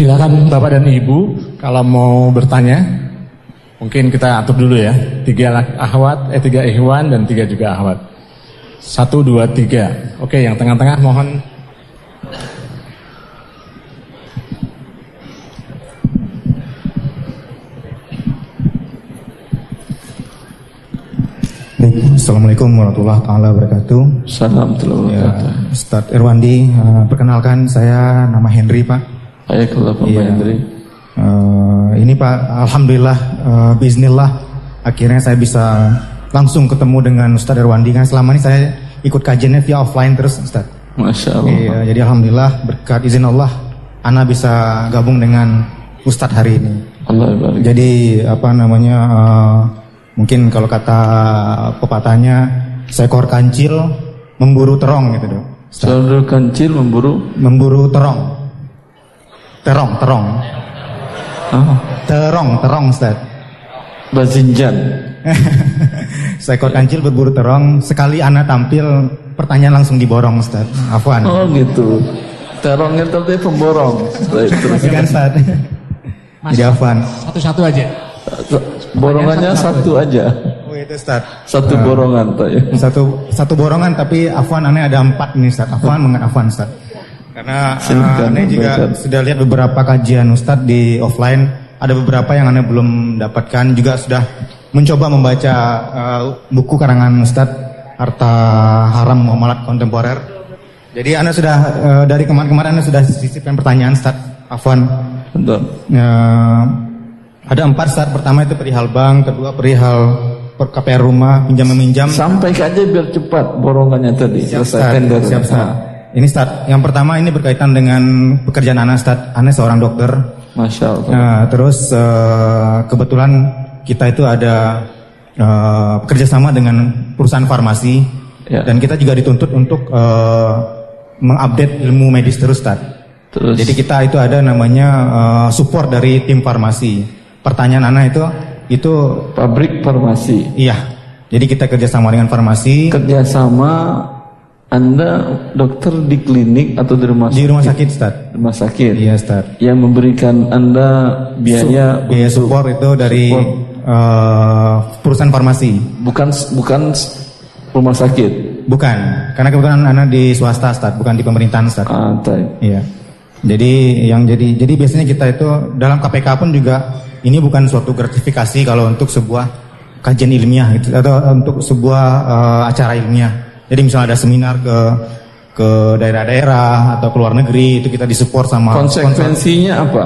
Silakan Bapak dan Ibu kalau mau bertanya. Mungkin kita atur dulu ya. 3 ikhwan dan 3 juga akhwat. 1, 2, 3. Oke, yang tengah-tengah mohon. Assalamualaikum warahmatullahi wabarakatuh. Assalamualaikum warahmatullahi wabarakatuh. Ustaz Irwandi, perkenalkan saya nama Henry Pak. Baiklah Pak Henry. Ini Pak, alhamdulillah, biiznillah, akhirnya saya bisa langsung ketemu dengan Ustaz Irwandi. Kan selama ini saya ikut kajiannya via offline terus Ustaz. Masya Allah. Iya, jadi alhamdulillah berkat izin Allah, ana bisa gabung dengan Ustaz hari ini. Allah barik. Jadi mungkin kalau kata pepatahnya, seekor kancil memburu terong gitu dong. Seekor kancil memburu terong. Terong. Oh. Terong Ustaz. Bazinjan. Seekor kancil berburu terong, sekali ana tampil pertanyaan langsung diborong Ustaz. Afwan. Oh gitu. Terongnya tapi pemborong. Terus kan Ustaz. Jadi afwan. Satu-satu aja. Borongannya satu aja. Oh itu Ustaz. Satu borongan tak ya? Satu borongan tapi afwan aneh ada 4 nih Ustaz. Afwan Ustaz. Karena aneh juga sudah lihat beberapa kajian Ustaz di offline. Ada beberapa yang aneh belum dapatkan. Juga sudah mencoba membaca buku karangan Ustaz Harta Haram Muamalat Kontemporer. Jadi aneh sudah dari kemarin-kemarin aneh sudah sisipkan pertanyaan Ustaz. Afwan. Betul. Ada 4 Ustaz. Pertama itu perihal bank, kedua perihal KPR rumah, pinjam meminjam. Sampai aja biar cepat borongannya tadi. Siap Ustaz. Ini Ustaz, yang pertama ini berkaitan dengan pekerjaan Ana Ustaz. Ana seorang dokter. Masya Allah. Nah, terus kebetulan kita itu ada kerjasama dengan perusahaan farmasi ya. Dan kita juga dituntut untuk mengupdate ilmu medis terus Ustaz. Terus. Jadi kita itu ada namanya support dari tim farmasi. Pertanyaan Ana itu pabrik farmasi. Iya. Jadi kita kerjasama dengan farmasi. Kerjasama Anda dokter di klinik atau di rumah sakit? Di rumah sakit Ustaz. Rumah sakit. Iya Ustaz. Yang memberikan Anda biaya support itu dari perusahaan farmasi. Bukan rumah sakit. Bukan. Karena kebetulan Ana di swasta Ustaz, bukan di pemerintahan Ustaz. Iya. Jadi biasanya kita itu dalam KPK pun juga ini bukan suatu gratifikasi kalau untuk sebuah kajian ilmiah gitu, atau untuk sebuah acara ilmiah. Jadi misalnya ada seminar ke daerah-daerah atau ke luar negeri, itu kita disupport sama. Konsekuensinya apa?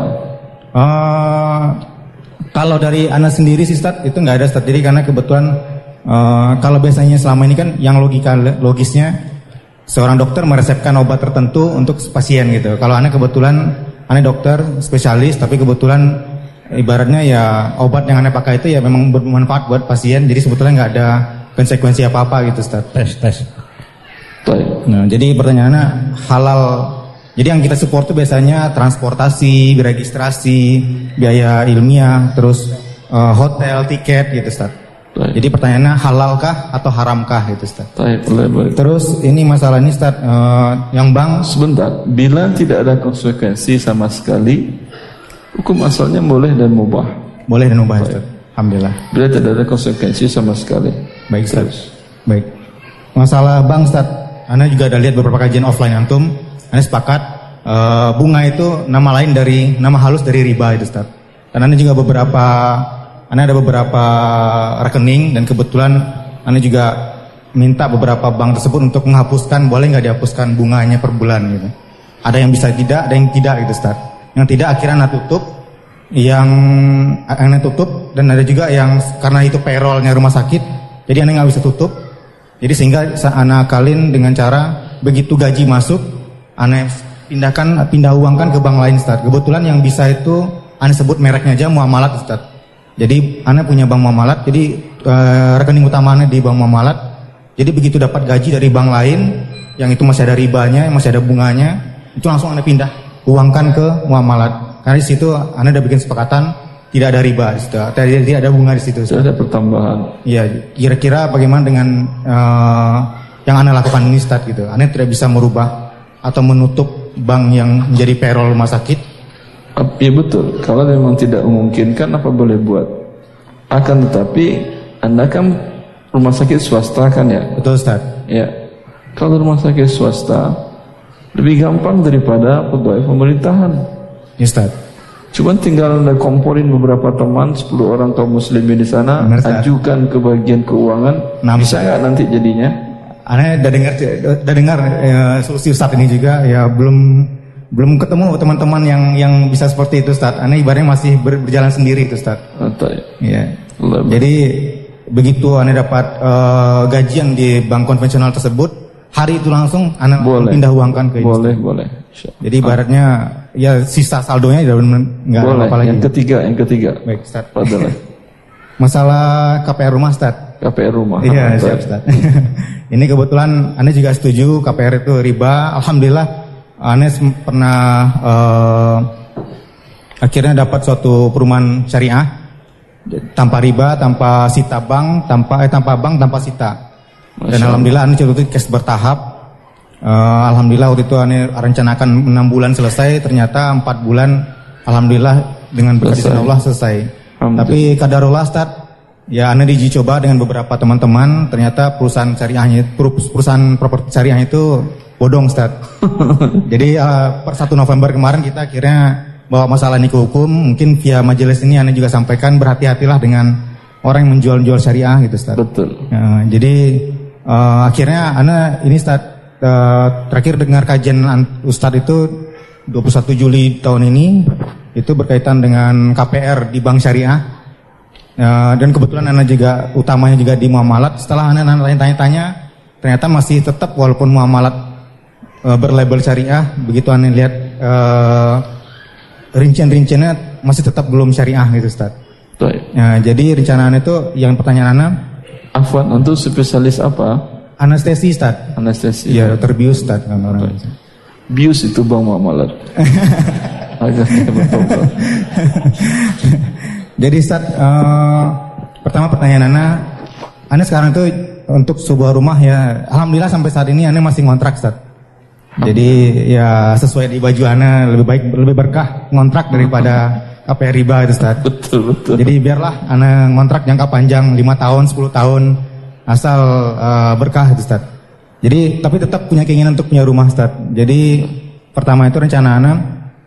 Kalau dari Ana sendiri sih Ustaz, itu nggak ada Ustaz. Jadi karena kebetulan kalau biasanya selama ini kan yang logisnya seorang dokter meresepkan obat tertentu untuk pasien gitu. Kalau Ana kebetulan Ana dokter spesialis, tapi kebetulan ibaratnya ya obat yang Ana pakai itu ya memang bermanfaat buat pasien. Jadi sebetulnya nggak ada konsekuensi apa-apa gitu Ustaz. Tes. Nah, jadi pertanyaannya halal. Jadi yang kita support itu biasanya transportasi, registrasi, biaya ilmiah, terus hotel, tiket gitu Ustaz. Jadi pertanyaannya halalkah atau haramkah gitu Ustaz. Terus ini masalah ini Ustaz, yang bank. Sebentar, bila tidak ada konsekuensi sama sekali, hukum asalnya boleh dan mubah. Boleh dan mubah Ustaz. Alhamdulillah. Bila tidak ada konsekuensi sama sekali. Baik Ustaz. Baik. Masalah bank Ustaz, Anda juga ada lihat beberapa kajian offline antum. Anda sepakat bunga itu nama lain dari nama halus dari riba itu Ustaz. Dan Anda juga ada beberapa rekening dan kebetulan Anda juga minta beberapa bank tersebut untuk menghapuskan, boleh nggak dihapuskan bunganya per bulan gitu. Ada yang bisa tidak, ada yang tidak gitu Ustaz. Yang tidak akhirnya Anda tutup, yang Anda tutup, dan ada juga yang karena itu payrollnya rumah sakit, jadi Anda nggak bisa tutup. Jadi sehingga Anda akalin dengan cara begitu gaji masuk, Anda pindah uangkan ke bank lain Ustaz. Kebetulan yang bisa itu Anda sebut mereknya aja Muamalat Ustaz. Jadi Anda punya bank Muamalat, jadi rekening utama Anda di bank Muamalat. Jadi begitu dapat gaji dari bank lain, yang itu masih ada ribanya, masih ada bunganya, itu langsung Anda pindah uangkan ke Muamalat. Karena di situ Anda udah bikin sepakatan tidak ada riba di situ, tidak ada bunga di situ. Tidak ada pertambahan. Iya, kira-kira bagaimana dengan yang Anda lakukan ini Ustaz gitu. Anda tidak bisa merubah atau menutup bank yang menjadi payroll rumah sakit Ya betul. Kalau memang tidak memungkinkan, apa boleh buat. Akan tetapi Anda kan rumah sakit swasta kan ya? Betul Ustaz. Ya. Kalau rumah sakit swasta lebih gampang daripada pegawai pemerintahan. Ya Ustaz. Cuman tinggal Anda komporin beberapa teman, 10 orang kaum muslimin di sana, Benar, Ustaz. ajukan ke bagian keuangan. Nah, bisa nggak nanti jadinya? Anda udah dengar solusi Ustaz ini juga, ya belum ketemu teman-teman yang bisa seperti itu Ustaz. Anda ibaratnya masih berjalan sendiri itu Ustaz. Atau Ya. Jadi begitu Anda dapat gajian di bank konvensional tersebut, hari itu langsung Anda pindah uangkan ke ini. Boleh. Jadi ibaratnya ya sisa saldonya nggak apa-apa lagi. Yang ketiga. Baik Ustaz. Padahal Masalah KPR rumah Ustaz. KPR rumah. Iya siap Ustaz. Ini kebetulan Anda juga setuju KPR itu riba. Alhamdulillah Anda pernah akhirnya dapat suatu perumahan syariah tanpa riba, tanpa sita bank, tanpa sita. Dan alhamdulillah Anda coba itu cash bertahap. Alhamdulillah waktu itu Anda rencanakan 6 bulan selesai, ternyata 4 bulan alhamdulillah dengan berkat Allah selesai. Tapi kadarullah Ustaz, ya Anda diuji coba dengan beberapa teman-teman, ternyata perusahaan properti syariahnya itu bodong Ustaz. Jadi per 1 November kemarin kita akhirnya bawa masalah ini ke hukum. Mungkin via majelis ini Anda juga sampaikan, berhati-hatilah dengan orang yang menjual syariah gitu Ustaz. Betul. Jadi akhirnya Anda ini Ustaz, terakhir dengar kajian Ustadz itu 21 Juli tahun ini, itu berkaitan dengan KPR di bank syariah. Dan kebetulan Anda juga utamanya juga di muamalat. Setelah Anda tanya-tanya, ternyata masih tetap walaupun muamalat berlabel syariah, begitu Anda lihat rincian-rinciannya masih tetap belum syariah gitu Ustaz. Jadi rencana Anda itu, yang pertanyaan Anda, Afwan, untuk spesialis apa? Anestesi Ustaz. Anestesi. Iya, dokter bius Ustaz. Bius itu bang muamalat. Agaknya betul. Jadi Ustaz, pertama pertanyaan Anda sekarang itu untuk sebuah rumah ya, alhamdulillah sampai saat ini Anda masih ngontrak Ustaz. Jadi ya sesuai di baju Anda, lebih berkah ngontrak daripada KPR riba itu Ustaz. Betul. Jadi biarlah Anda ngontrak jangka panjang 5 tahun, 10 tahun. Asal berkah itu Ustaz. Jadi tapi tetap punya keinginan untuk punya rumah Ustaz. Jadi pertama itu rencana Anda,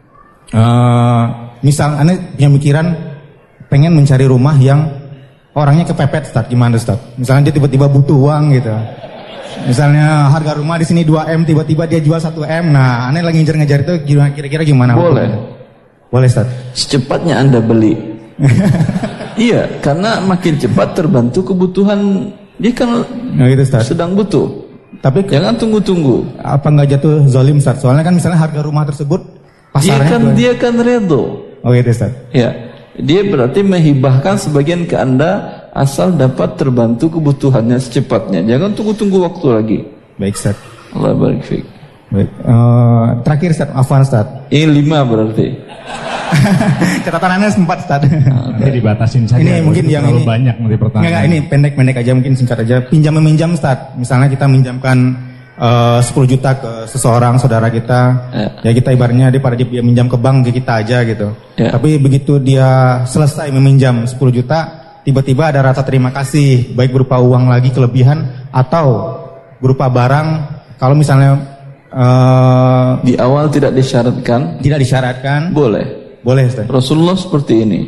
misal Anda punya pikiran pengen mencari rumah yang orangnya kepepet Ustaz. Gimana Ustaz? Misalnya dia tiba-tiba butuh uang gitu. Misalnya harga rumah di sini 2M, tiba-tiba dia jual 1M. Nah, Anda lagi ngejar-ngejar itu kira-kira gimana? Boleh Ustaz. Secepatnya Anda beli. Iya, karena makin cepat terbantu kebutuhan. Dia kan gitu, sedang butuh. Tapi jangan tunggu-tunggu. Apa nggak jatuh zalim Ustaz? Soalnya kan misalnya harga rumah tersebut pasarnya dia kan redo. Oh gitu Ustaz. Ya. Dia berarti menghibahkan sebagian ke Anda asal dapat terbantu kebutuhannya secepatnya. Jangan tunggu-tunggu waktu lagi. Baik Ustaz. Allah barik fiik. Baik. Terakhir Ustaz, afwan Ustaz. Ini 5 berarti. Catatannya 4 Ustaz. Nanti dibatasin saja. Ini mungkin yang ini banyak nanti pertanyaan. Enggak, ini pendek-pendek aja, mungkin singkat aja. Pinjam meminjam Ustaz. Misalnya kita minjamkan 10 juta ke seseorang saudara kita. Ya kita ibaratnya dia minjam ke bank ke kita aja gitu. Tapi begitu dia selesai meminjam 10 juta, tiba-tiba ada rasa terima kasih, baik berupa uang lagi kelebihan atau berupa barang. Kalau misalnya di awal tidak disyaratkan, boleh Ustaz. Rasulullah seperti ini.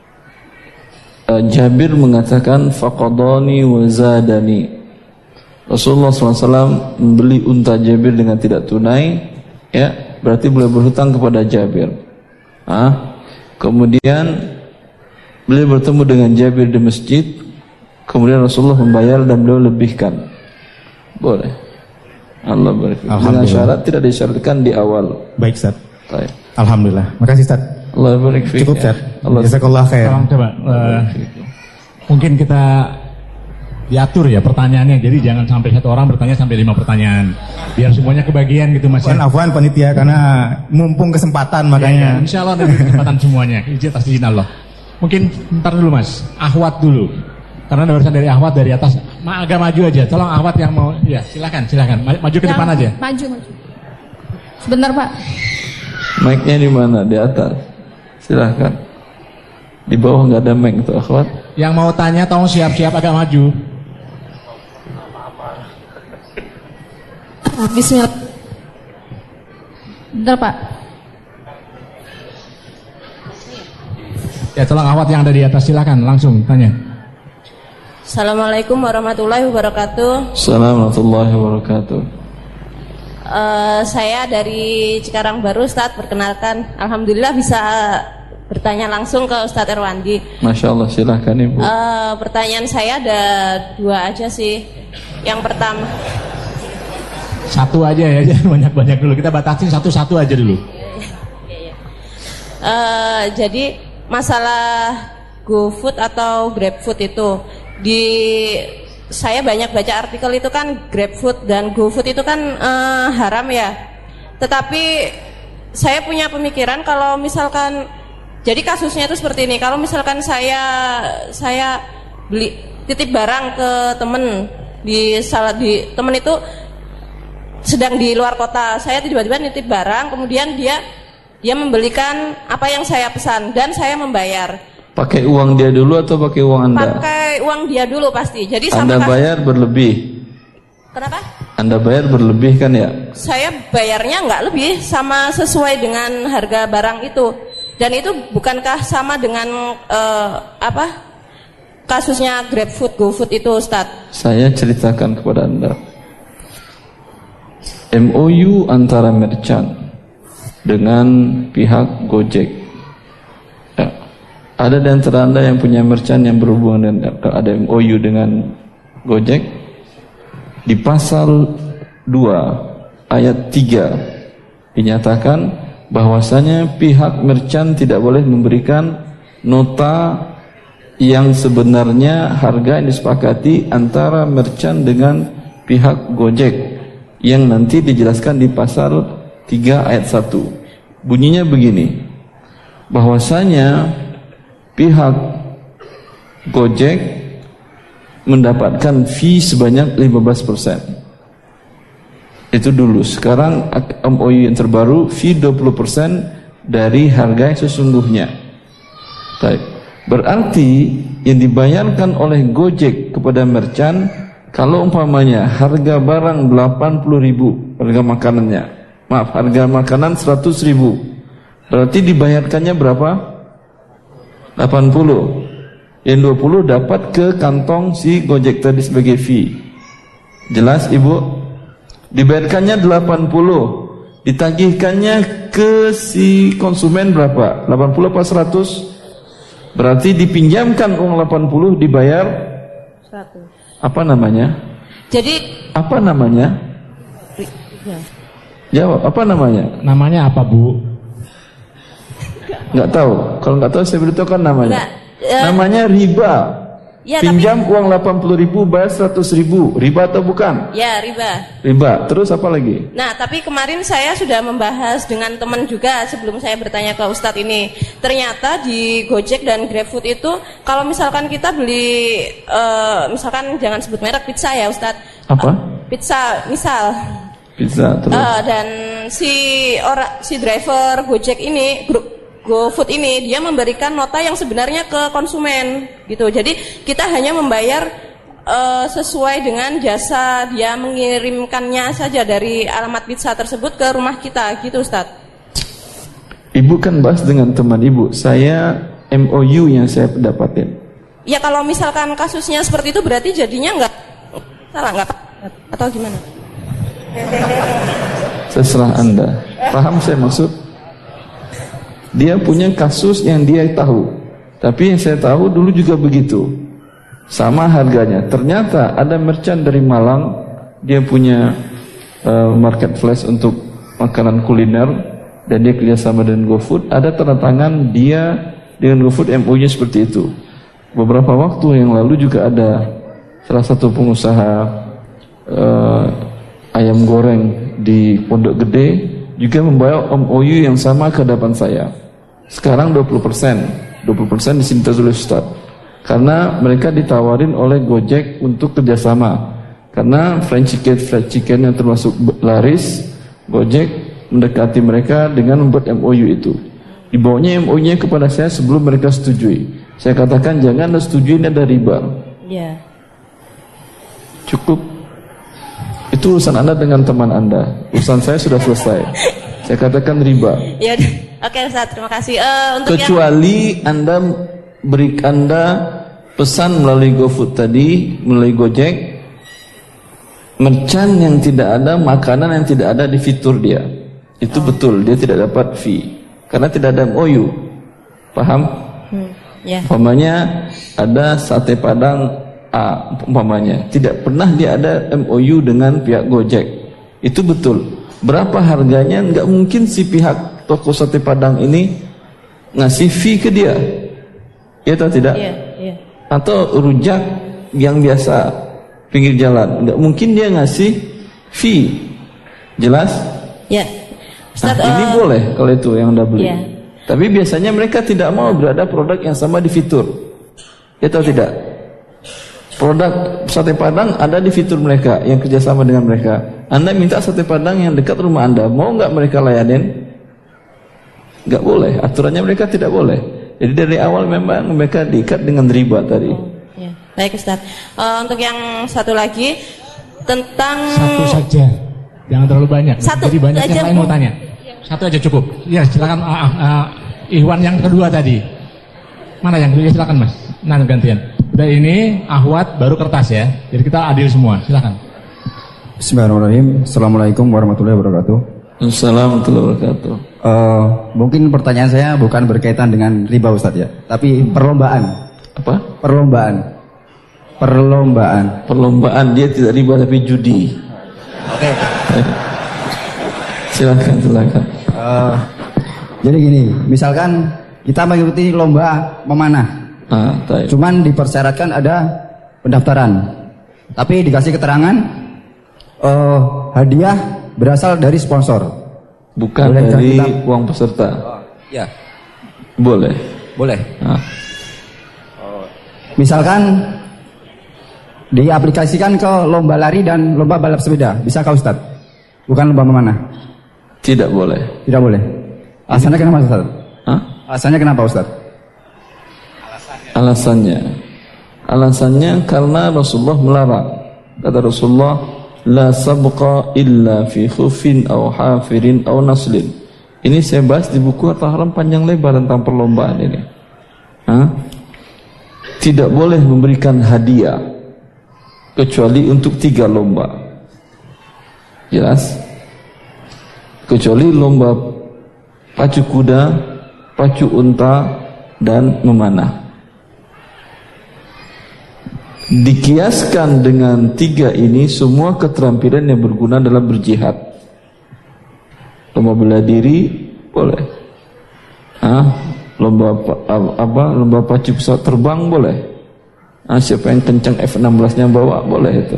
Jabir mengatakan faqadani wa zadani. Rasulullah SAW membeli unta Jabir dengan tidak tunai, ya berarti boleh berhutang kepada Jabir. Kemudian beliau bertemu dengan Jabir di masjid, kemudian Rasulullah membayar dan beliau lebihkan. Boleh. Allah barik. Dengan syarat tidak disyaratkan di awal. Baik Ustaz. Alhamdulillah. Makasih Ustaz. Allah barik. Cukup Ustaz. Jazakallah khair. Coba mungkin kita diatur ya pertanyaannya. Jadi jangan sampai satu orang bertanya sampai 5 pertanyaan. Biar semuanya kebagian gitu Mas. Afwan panitia karena mumpung kesempatan makanya. Ya, insya Allah ada kesempatan semuanya. Izin Allah. Mungkin ntar dulu Mas. Ahwat dulu. Karena ada urusan dari Ahwat dari atas. Agak maju aja. Tolong Ahwat yang mau. Ya silakan. Maju ke depan aja. Maju. Sebentar Pak. Mic-nya di mana? Di atas. Silahkan. Di bawah nggak ada mic tuh, akhwat. Yang mau tanya tolong siap-siap agak maju. Bismillah. Bentar Pak. Ya tolong akhwat yang ada di atas, silakan langsung tanya. Assalamualaikum warahmatullahi wabarakatuh. Assalamualaikum warahmatullahi wabarakatuh. Saya dari Cikarang Baru, Ustadz. Perkenalkan, alhamdulillah bisa bertanya langsung ke Ustadz Erwandi. Masya Allah, silahkan Ibu. Pertanyaan saya ada 2 aja sih. Yang pertama, Satu aja ya, jangan banyak-banyak dulu. Kita batasin satu-satu aja dulu. jadi masalah GoFood atau GrabFood itu saya banyak baca artikel itu kan GrabFood dan GoFood itu kan haram ya. Tetapi saya punya pemikiran kalau misalkan, jadi kasusnya itu seperti ini. Kalau misalkan saya beli titip barang ke temen di temen itu sedang di luar kota, saya tiba-tiba nitip barang, kemudian dia membelikan apa yang saya pesan dan saya membayar. Pakai uang dia dulu atau pakai uang Anda? Pakai uang dia dulu pasti. Jadi Anda bayar berlebih. Kenapa? Anda bayar berlebih kan ya? Saya bayarnya nggak lebih, sama sesuai dengan harga barang itu. Dan itu bukankah sama dengan kasusnya GrabFood, GoFood itu, Ustadz? Saya ceritakan kepada Anda. MOU antara merchant dengan pihak Gojek. Ya. Ada di antara Anda yang punya merchant yang berhubungan dengan ada MOU dengan Gojek. Di pasal 2 ayat 3 dinyatakan bahwasanya pihak merchant tidak boleh memberikan nota yang sebenarnya harga yang disepakati antara merchant dengan pihak Gojek, yang nanti dijelaskan di pasal 3 ayat 1. Bunyinya begini, bahwasanya pihak Gojek mendapatkan fee sebanyak 15%. Itu dulu. Sekarang MOU yang terbaru fee 20% dari harga yang sesungguhnya. Baik. Berarti yang dibayarkan oleh Gojek kepada merchant, kalau umpamanya harga barang 80.000, harga makanannya, maaf, harga makanan 100.000, berarti dibayarkannya berapa? 80. Yang 20 dapat ke kantong si Gojek tadi sebagai fee. Jelas Ibu? Dibayarkannya 80, ditagihkannya ke si konsumen berapa? 80 apa 100? Berarti dipinjamkan uang 80, dibayar 100. Apa namanya? Jadi apa namanya? Jawab, apa namanya? Namanya apa, Bu? Nggak tahu. Kalau nggak tahu saya beritahukan namanya. Namanya riba. Ya, pinjam uang 80.000, bayar 100.000. Riba atau bukan? Ya, riba. Riba. Terus apa lagi? Nah, tapi kemarin saya sudah membahas dengan teman juga sebelum saya bertanya ke Ustadz ini. Ternyata di Gojek dan GrabFood itu kalau misalkan kita beli misalkan jangan sebut merek, pizza ya Ustadz. Apa? Pizza, misal. Pizza terus. Dan si driver Gojek ini, GoFood ini, dia memberikan nota yang sebenarnya ke konsumen gitu. Jadi kita hanya membayar sesuai dengan jasa dia mengirimkannya saja dari alamat pizza tersebut ke rumah kita gitu, Ustadz. Ibu kan bahas dengan teman Ibu. Saya MOU yang saya dapatin. Ya kalau misalkan kasusnya seperti itu berarti jadinya nggak salah, nggak, atau gimana? Terserah Anda. Paham saya maksud? Dia punya kasus yang dia tahu, tapi yang saya tahu dulu juga begitu, sama harganya. Ternyata ada merchant dari Malang, dia punya marketplace untuk makanan kuliner, dan dia kerjasama dengan GoFood. Ada tanda tangan dia dengan GoFood MOU-nya seperti itu. Beberapa waktu yang lalu juga ada salah satu pengusaha ayam goreng di Pondok Gede juga membawa MOU yang sama ke hadapan saya. Sekarang 20% di sini tertulis Ustaz. Karena mereka ditawarin oleh Gojek untuk kerjasama. Karena fried chicken yang termasuk laris, Gojek mendekati mereka dengan membuat MOU itu. Dibawanya MOU-nya kepada saya sebelum mereka setujui. Saya katakan jangan setujui, ini ada riba. Ya. Cukup. Itu urusan Anda dengan teman Anda. Urusan saya sudah selesai. Saya katakan riba. Ya, oke Ustaz, terima kasih. Untuk kecuali Anda pesan melalui GoFood tadi, melalui Gojek, merchant yang tidak ada, makanan yang tidak ada di fitur dia. Itu betul, dia tidak dapat fee karena tidak ada MOU. Paham? Ya. Umpamanya ada sate Padang A, umpamanya tidak pernah dia ada MOU dengan pihak Gojek. Itu betul. Berapa harganya? Nggak mungkin si pihak toko sate Padang ini ngasih fee ke dia. Ya atau tidak? Iya, iya. Atau rujak yang biasa pinggir jalan, nggak mungkin dia ngasih fee. Jelas? Ya. Ustaz, ini boleh kalau itu yang Anda beli. Ya. Tapi biasanya mereka tidak mau berada produk yang sama di fitur. Ya atau tidak? Produk sate Padang ada di fitur mereka yang kerjasama dengan mereka. Anda minta sate Padang yang dekat rumah Anda, mau nggak mereka layanin? Nggak boleh. Aturannya mereka tidak boleh. Jadi dari awal memang mereka diikat dengan riba tadi. Ya. Baik Ustaz. Untuk yang satu lagi tentang Satu saja, jangan terlalu banyak. Satu Jadi banyak aja, yang lain mau tanya. Satu aja cukup. Ya silakan. Ikhwan yang kedua tadi. Mana yang kedua? Silakan Mas. Nah gantian. Udah ini Ahwat baru kertas ya. Jadi kita adil semua. Silakan. Bismillahirrahmanirrahim. Assalamualaikum warahmatullahi wabarakatuh. Assalamualaikum warahmatullahi wabarakatuh. Mungkin pertanyaan saya bukan berkaitan dengan riba Ustadz ya, tapi perlombaan. Apa? Perlombaan dia tidak riba tapi judi. Oke. Silakan. Jadi gini, misalkan kita mengikuti lomba memanah. Cuman dipersyaratkan ada pendaftaran. Tapi dikasih keterangan hadiah berasal dari sponsor. Bukan boleh dari uang peserta. Ya. Boleh. Misalkan diaplikasikan ke lomba lari dan lomba balap sepeda, bisa kah Ustaz? Bukan lomba memanah. Tidak boleh. Tidak boleh. Alasannya kenapa Ustaz? Alasannya kenapa Ustaz? Alasannya karena Rasulullah melarang. Kata Rasulullah, la sabqa illa fi khufin aw hafirin aw naslin. Ini saya bahas di buku Harta Haram panjang lebar tentang perlombaan ini. Tidak boleh memberikan hadiah kecuali untuk 3 lomba. Jelas? Kecuali lomba pacu kuda, pacu unta, dan memanah. Dikiaskan dengan 3 ini semua keterampilan yang berguna dalam berjihad. Lomba bela diri boleh. Lomba pacu pesawat terbang boleh. Siapa yang kencang F-16-nya bawa boleh itu.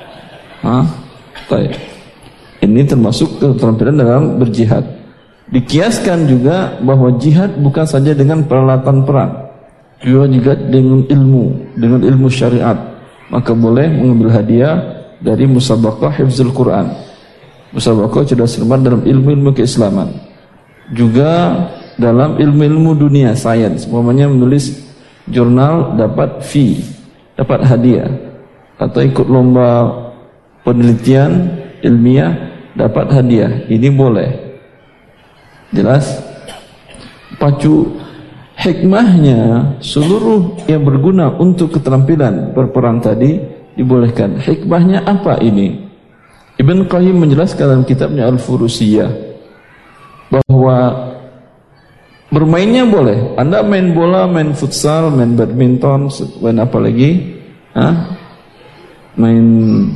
Ini termasuk keterampilan dalam berjihad. Dikiaskan juga bahwa jihad bukan saja dengan peralatan perang, juga dengan ilmu syariat. Maka boleh mengambil hadiah dari musabaqah hifzul Quran, musabaqah cerdas cermat dalam ilmu-ilmu keislaman, juga dalam ilmu-ilmu dunia sains. Umpamanya menulis jurnal dapat fee, dapat hadiah, atau ikut lomba penelitian ilmiah dapat hadiah. Ini boleh. Jelas? Pacu hikmahnya seluruh yang berguna untuk keterampilan berperang tadi dibolehkan. Hikmahnya apa ini? Ibn Qayyim menjelaskan dalam kitabnya Al-Furusiyah bahwa bermainnya boleh. Anda main bola, main futsal, main badminton, main apa lagi? Main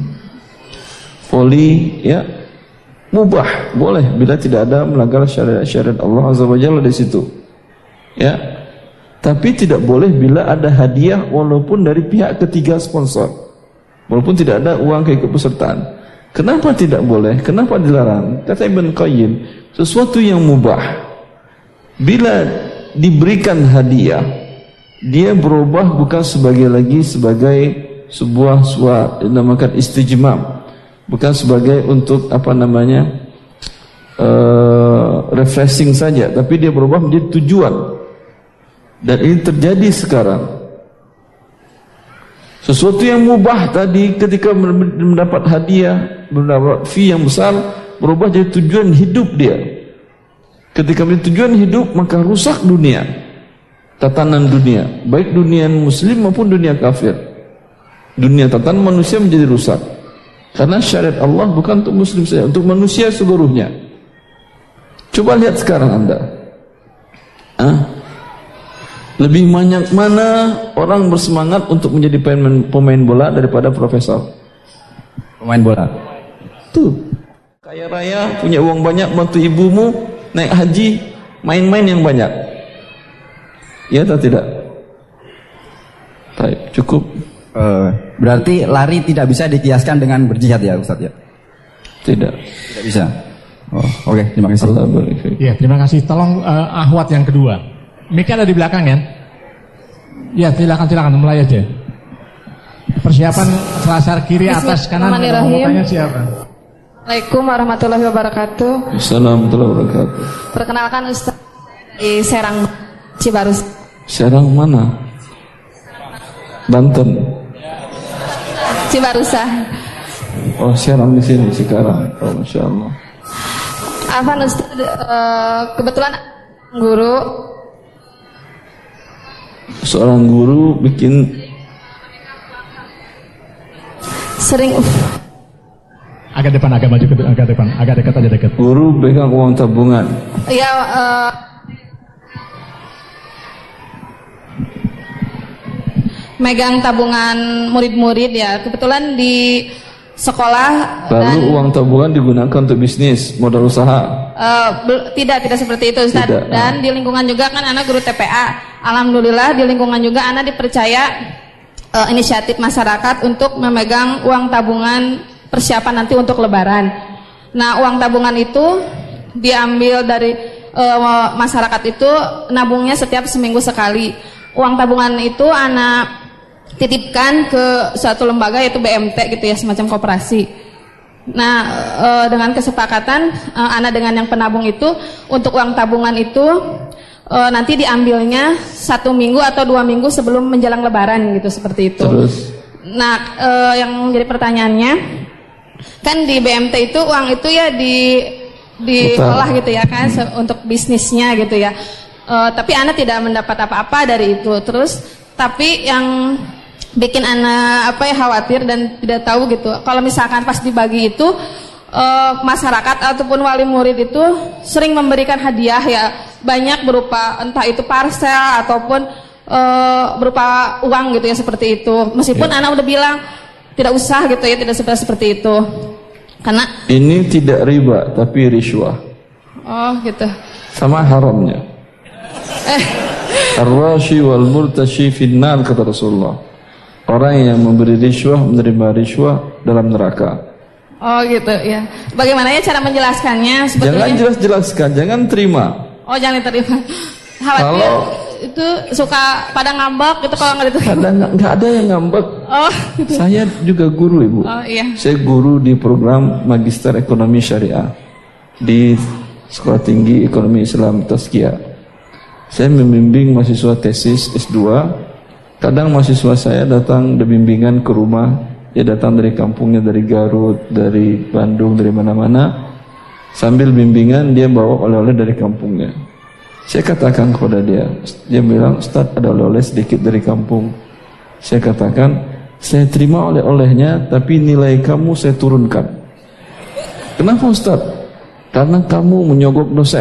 voli, ya mubah, boleh bila tidak ada melanggar syariat Allah Azza wa Jalla di situ. Ya. Tapi tidak boleh bila ada hadiah walaupun dari pihak ketiga sponsor. Walaupun tidak ada uang keikutsertaan. Kenapa tidak boleh? Kenapa dilarang? Kata Ibn Qayyim, sesuatu yang mubah bila diberikan hadiah, dia berubah bukan sebagai sebuah dinamakan istijmam, bukan sebagai untuk refreshing saja, tapi dia berubah menjadi tujuan. Dan ini terjadi sekarang. Sesuatu yang mubah tadi ketika mendapat hadiah, mendapat fee yang besar, berubah jadi tujuan hidup dia. Ketika menjadi tujuan hidup, maka rusak dunia, tatanan dunia, baik dunia muslim maupun dunia kafir. Dunia tatanan manusia menjadi rusak. Karena syariat Allah bukan untuk muslim saja, untuk manusia seluruhnya. Coba lihat sekarang Anda. Lebih banyak mana orang bersemangat untuk menjadi pemain bola daripada profesor? Pemain bola. Tuh, kaya raya, punya uang banyak, bantu ibumu, naik haji, main-main yang banyak. Ya atau tidak? Baik, cukup. Berarti lari tidak bisa dikiaskan dengan berjihad ya Ustaz ya? Tidak. Tidak bisa. Oh, oke, terima kasih. Ya, terima kasih. Tolong ahwat yang kedua. Mika ada di belakang ya? Ya, silakan mulai aja. Persiapan selasar kiri atas kanan. Mau tanya siapa? Assalamualaikum warahmatullahi wabarakatuh. Assalamualaikum warahmatullahi wabarakatuh. Perkenalkan Ustaz di Serang Cibarus. Serang mana? Banten. Cibarusa. Oh, Serang di sini sekarang. Oh, Masya Allah. Afan Ustaz, kebetulan guru. Seorang guru bikin sering agak depan, agak maju ke agak depan, agak dekat aja dekat. Guru pegang uang tabungan. Ya, megang tabungan murid-murid ya. Kebetulan di sekolah. Lalu uang tabungan digunakan untuk bisnis, modal usaha. Tidak seperti itu Ustaz. Tidak. Dan di lingkungan juga kan anak guru TPA. Alhamdulillah di lingkungan juga anak dipercaya inisiatif masyarakat untuk memegang uang tabungan persiapan nanti untuk lebaran. Nah, uang tabungan itu diambil dari masyarakat itu, nabungnya setiap seminggu sekali. Uang tabungan itu anak titipkan ke suatu lembaga yaitu BMT gitu ya, semacam koperasi. Nah, dengan kesepakatan anak dengan yang penabung itu, untuk uang tabungan itu nanti diambilnya 1 minggu atau 2 minggu sebelum menjelang lebaran gitu, seperti itu. Terus? Nah, yang jadi pertanyaannya, kan di BMT itu uang itu ya diolah gitu ya kan, untuk bisnisnya gitu ya. Tapi anak tidak mendapat apa-apa dari itu. Terus tapi yang bikin anak khawatir dan tidak tahu gitu, kalau misalkan pas dibagi itu masyarakat ataupun wali murid itu sering memberikan hadiah ya, banyak berupa entah itu parsel ataupun berupa uang gitu ya, seperti itu. Meskipun anak udah bilang tidak usah gitu ya, tidak seperti itu. Karena ini tidak riba tapi riswah. Oh gitu. Sama haramnya. Ar-rashi wal murtashi finnar, kata Rasulullah. Orang yang memberi riswah, menerima riswah dalam neraka. Oh gitu ya. Bagaimana ya cara menjelaskannya sebetulnya? Jangan jelaskan, jangan terima. Oh, jangan terima. Khawatir kalau itu suka pada ngambek gitu kalau nggak diterima. Kadang nggak ada yang ngambek. Oh gitu. Saya juga guru, Ibu. Oh iya. Saya guru di program Magister Ekonomi Syariah di Sekolah Tinggi Ekonomi Islam Tazkiyah. Saya membimbing mahasiswa tesis S2. Kadang mahasiswa saya datang bimbingan ke rumah. Dia datang dari kampungnya, dari Garut, dari Bandung, dari mana-mana. Sambil bimbingan dia bawa oleh-oleh dari kampungnya. Saya katakan kepada dia bilang, Ustaz, ada oleh-oleh sedikit dari kampung. Saya katakan, saya terima oleh-olehnya, tapi nilai kamu saya turunkan. Kenapa Ustaz? Karena kamu menyogok dosen.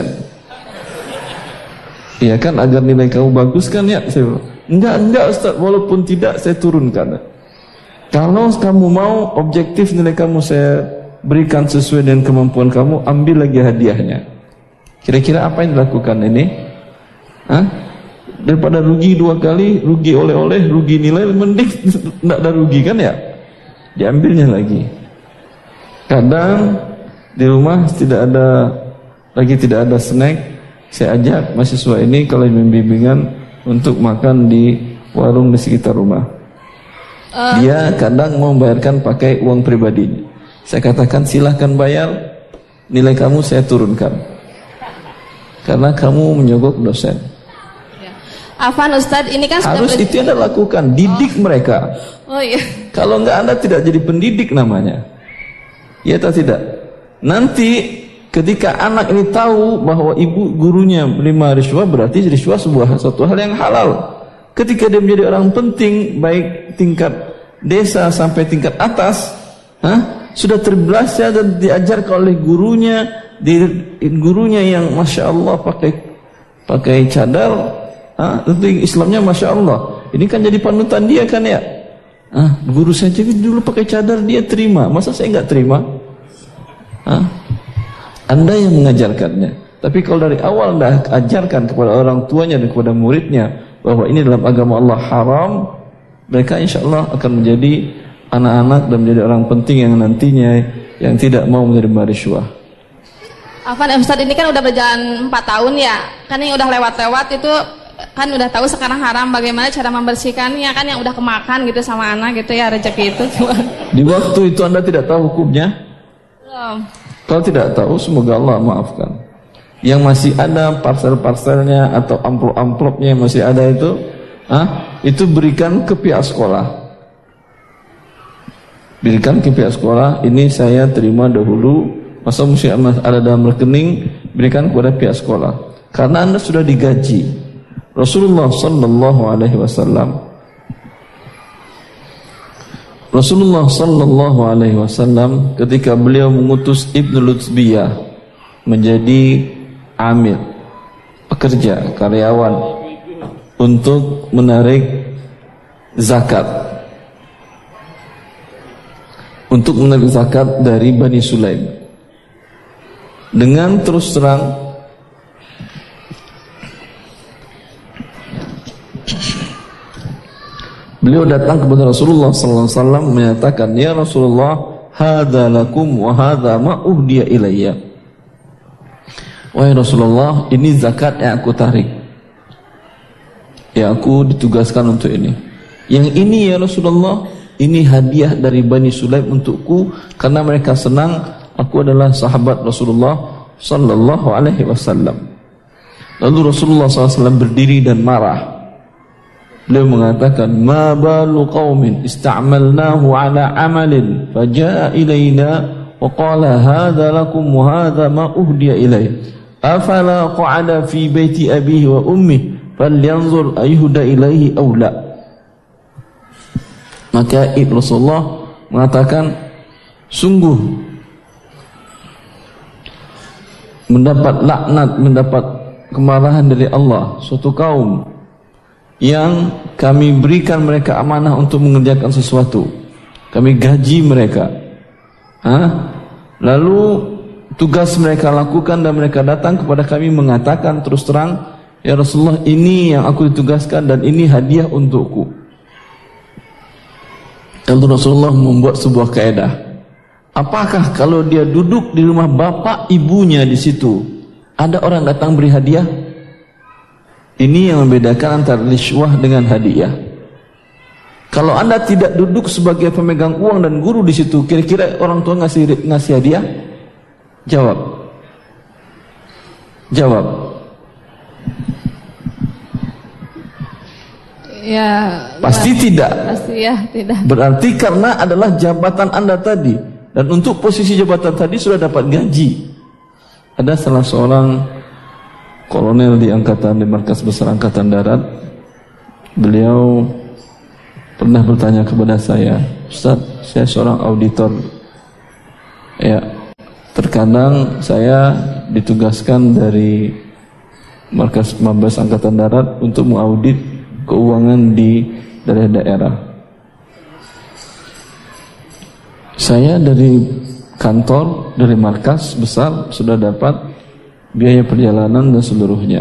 Iya kan, agar nilai kamu bagus kan ya? Saya bilang, enggak Ustaz, walaupun tidak saya turunkan. Kalau kamu mau objektif nilai kamu saya berikan sesuai dengan kemampuan kamu, ambil lagi hadiahnya. Kira-kira apa yang dilakukan ini? Daripada rugi 2 kali, rugi oleh-oleh, rugi nilai, mending tidak ada rugi kan ya? Diambilnya lagi. Kadang di rumah tidak ada snack, saya ajak mahasiswa ini kalau bimbingan untuk makan di warung di sekitar rumah. Dia kadang mau membayarkan pakai uang pribadinya. Saya katakan silahkan bayar, nilai kamu saya turunkan. karena kamu menyogok dosen. Afan Ustadz, ini kan harus itu Anda lakukan, didik mereka. Oh iya. Kalau enggak Anda tidak jadi pendidik namanya. Ya atau tidak? Nanti ketika anak ini tahu bahwa ibu gurunya menerima riswah, berarti riswah suatu hal yang halal. Ketika dia menjadi orang penting, baik tingkat desa sampai tingkat atas, sudah terbiasa dan diajarkan oleh gurunya, gurunya yang masya Allah pakai cadar. Tentu Islamnya masya Allah. Ini kan jadi panutan dia kan ya. Guru saya dulu pakai cadar dia terima. Masa saya nggak terima? Anda yang mengajarkannya. Tapi kalau dari awal Anda ajarkan kepada orang tuanya dan kepada muridnya bahwa ini dalam agama Allah haram, mereka insya Allah akan menjadi anak-anak dan menjadi orang penting yang nantinya yang tidak mau menerima riswah. Afan Ustadz, ini kan udah berjalan 4 tahun ya. Kan yang udah lewat-lewat itu kan udah tahu sekarang haram, bagaimana cara membersihkannya kan yang udah kemakan gitu sama anak gitu ya, rezeki itu. Di waktu itu Anda tidak tahu hukumnya? Belum. Kalau tidak tahu, semoga Allah maafkan. Yang masih ada parcel-parcelnya atau amplop-amplopnya yang masih ada itu berikan ke pihak sekolah. Berikan ke pihak sekolah, ini saya terima dahulu, masa mesti ada dalam rekening, berikan kepada pihak sekolah. Karena Anda sudah digaji. Rasulullah sallallahu alaihi wasallam ketika beliau mengutus Ibnu Lutbiyah menjadi amil, pekerja, karyawan untuk menarik zakat. Untuk menarik zakat dari Bani Sulaim. Dengan terus terang beliau datang kepada Rasulullah sallallahu alaihi wasallam menyatakan, "Ya Rasulullah, hadza lakum wa hadza ma uhdiya ilayya." Wahai Rasulullah, ini zakat yang aku tarik. Ya, aku ditugaskan untuk ini. Yang ini ya Rasulullah, ini hadiah dari Bani Sulaim untukku karena mereka senang aku adalah sahabat Rasulullah sallallahu alaihi wasallam. Lalu Rasulullah SAW berdiri dan marah. Beliau mengatakan, "Ma balu qaumin ista'malnahu ala amalin faja'a ilayna wa qala hadza lakum wa hadza ma uhdiya ilayya. Afala qa'ada fi baiti abihi wa ummihi falyanzur ayyuhda ilayhi aw la." Maka Rasulullah mengatakan, sungguh mendapat laknat, mendapat kemarahan dari Allah suatu kaum yang kami berikan mereka amanah untuk mengerjakan sesuatu, kami gaji mereka, lalu tugas mereka lakukan dan mereka datang kepada kami mengatakan terus terang, "Ya Rasulullah, ini yang aku ditugaskan dan ini hadiah untukku." Lalu Rasulullah membuat sebuah kaidah. Apakah kalau dia duduk di rumah bapak ibunya di situ, ada orang datang beri hadiah? Ini yang membedakan antara riswah dengan hadiah. Kalau Anda tidak duduk sebagai pemegang uang dan guru di situ, kira-kira orang tua ngasih hadiah? Jawab. Jawab. Ya. Pasti tidak. Pasti ya, tidak. Berarti karena adalah jabatan Anda tadi, dan untuk posisi jabatan tadi sudah dapat gaji. Ada salah seorang kolonel di Markas Besar Angkatan Darat. Beliau pernah bertanya kepada saya, "Ustaz, saya seorang auditor. Ya, terkadang saya ditugaskan dari Markas Mabes Angkatan Darat untuk mengaudit keuangan di daerah-daerah. Saya dari kantor, dari markas besar sudah dapat biaya perjalanan dan seluruhnya.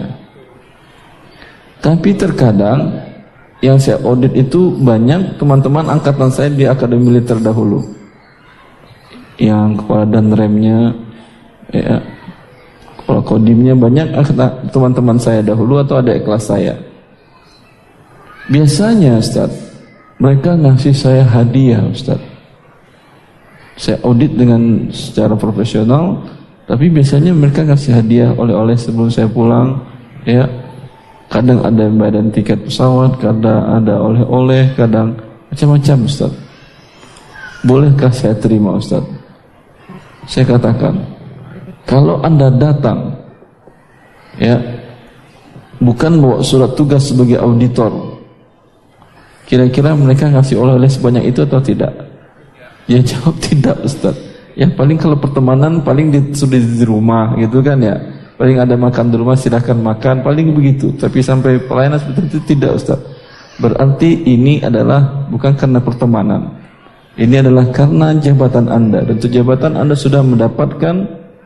Tapi terkadang yang saya audit itu banyak teman-teman angkatan saya di Akademi Militer dahulu, yang kepala dan remnya, ya, kepala kodimnya banyak teman-teman saya dahulu atau adik kelas saya. Biasanya Ustaz, mereka ngasih saya hadiah Ustaz. Saya audit dengan secara profesional, Tapi biasanya mereka ngasih hadiah oleh-oleh sebelum saya pulang, ya. Kadang ada badan tiket pesawat, kadang ada oleh-oleh, kadang macam-macam, Ustaz. Bolehkah saya terima, Ustaz? Saya katakan, kalau Anda datang, ya, bukan bawa surat tugas sebagai auditor, kira-kira mereka ngasih oleh-oleh sebanyak itu atau tidak? Ya jawab tidak, Ustaz. Ya paling kalau pertemanan paling sudah di rumah gitu kan ya. Paling ada makan di rumah silahkan makan, paling begitu. Tapi sampai pelayanan seperti itu tidak, Ustaz. Berarti ini adalah bukan karena pertemanan. Ini adalah karena jabatan Anda. Dan untuk jabatan Anda sudah mendapatkan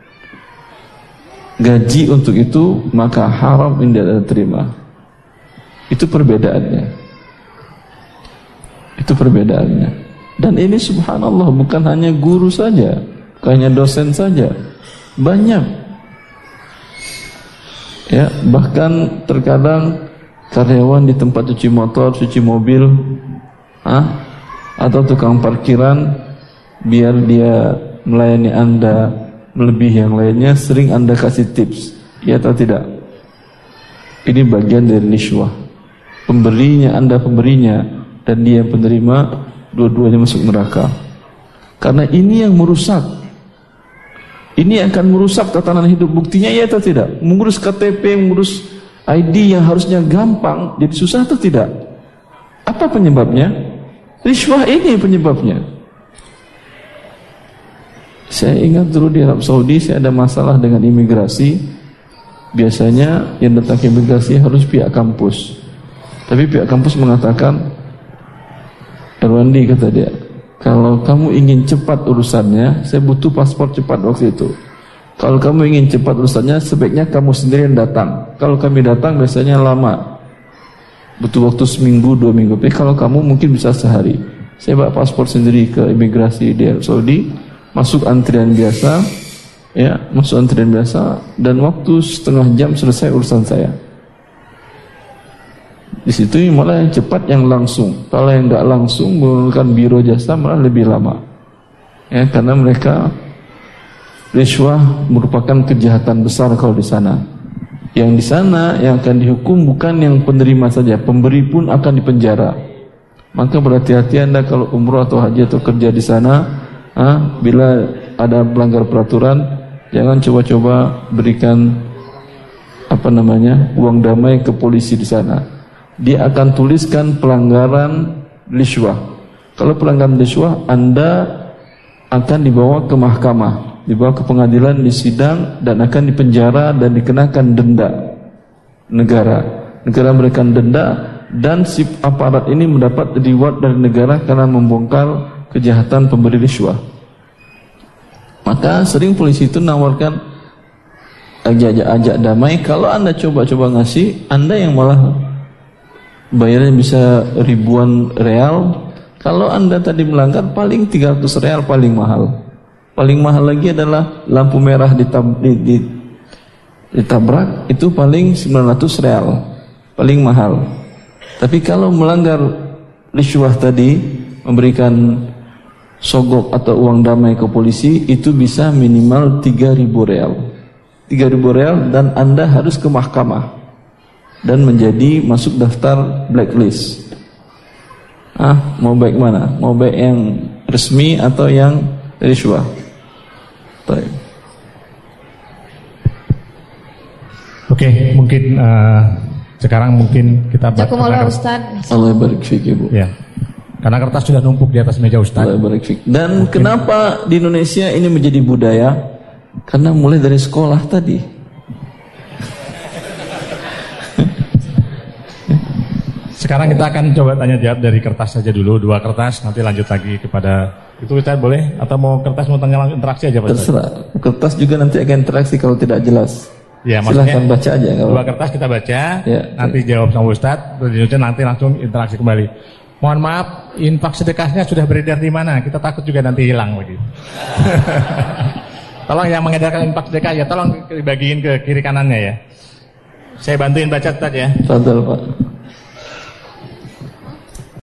gaji untuk itu, maka haram ini Anda terima. Itu perbedaannya. Itu perbedaannya. Dan ini subhanallah bukan hanya guru saja, bukan hanya dosen saja, banyak. Ya, bahkan terkadang karyawan di tempat cuci motor, cuci mobil, atau tukang parkiran, biar dia melayani Anda melebihi yang lainnya, sering Anda kasih tips, ya atau tidak? Ini bagian dari rishwah. Pemberinya Anda pemberinya dan dia penerima, dua-duanya masuk neraka. Karena ini yang merusak. Ini akan merusak tatanan hidup. Buktinya ya atau tidak? Mengurus KTP, mengurus ID yang harusnya gampang, jadi susah atau tidak? Apa penyebabnya? Rishwah ini penyebabnya. Saya ingat dulu di Arab Saudi, saya ada masalah dengan imigrasi. Biasanya yang datang ke imigrasi harus pihak kampus. Tapi pihak kampus mengatakan, Erwandi kata dia, kalau kamu ingin cepat urusannya, saya butuh paspor cepat waktu itu. Kalau kamu ingin cepat urusannya, sebaiknya kamu sendiri yang datang. Kalau kami datang biasanya lama, butuh waktu seminggu, 2 minggu. Tapi kalau kamu mungkin bisa sehari. Saya bawa paspor sendiri ke imigrasi di Arab Saudi, masuk antrian biasa, ya, masuk antrian biasa, dan waktu setengah jam selesai urusan saya. Di situ malah yang cepat yang langsung. Kalau yang nggak langsung menggunakan biro jasa malah lebih lama. Ya, karena mereka rishwah merupakan kejahatan besar kalau di sana. Yang di sana yang akan dihukum bukan yang penerima saja, pemberi pun akan dipenjara. Maka berhati-hati Anda kalau umroh atau haji atau kerja di sana, bila ada pelanggar peraturan, jangan coba-coba berikan uang damai ke polisi di sana. Dia akan tuliskan pelanggaran rishwah. Kalau pelanggaran rishwah, Anda akan dibawa ke mahkamah, dibawa ke pengadilan, disidang, dan akan dipenjara dan dikenakan denda negara. Negara memberikan denda, dan si aparat ini mendapat reward dari negara karena membongkar kejahatan pemberi rishwah. Maka sering polisi itu nawarkan ajak damai. Kalau Anda coba-coba ngasih, Anda yang malah bayarnya bisa ribuan real. Kalau Anda tadi melanggar, paling 300 real paling mahal. Paling mahal lagi adalah lampu merah ditabrak, itu paling 900 real, paling mahal. Tapi kalau melanggar rishwah tadi, memberikan sogok atau uang damai ke polisi, itu bisa minimal 3.000 real. 3.000 real, dan Anda harus ke mahkamah dan menjadi masuk daftar blacklist. Mau baik mana? Mau baik yang resmi atau yang rishwah? Baik. Oke, mungkin sekarang mungkin kita Jazakumullah Ustaz. Allah barik fik Ibu. Ya. Karena kertas sudah numpuk di atas meja Ustaz. Allah barik fik. Dan mungkin. Kenapa di Indonesia ini menjadi budaya? Karena mulai dari sekolah tadi. Sekarang kita akan coba tanya jawab dari kertas saja dulu, 2 kertas, nanti lanjut lagi kepada itu. Kita boleh atau mau kertas mau tanya langsung interaksi aja Pak? Terserah. Kertas juga nanti akan interaksi kalau tidak jelas. Ya, silahkan baca aja. 2 kertas kita baca, ya, nanti jawab sama Ustadz, nanti langsung interaksi kembali. Mohon maaf, infak sedekahnya sudah beredar di mana? Kita takut juga nanti hilang begitu. Tolong yang mengedarkan infak sedekah ya, tolong dibagiin ke kiri kanannya ya. Saya bantuin baca Ustadz ya. Fadhal Pak.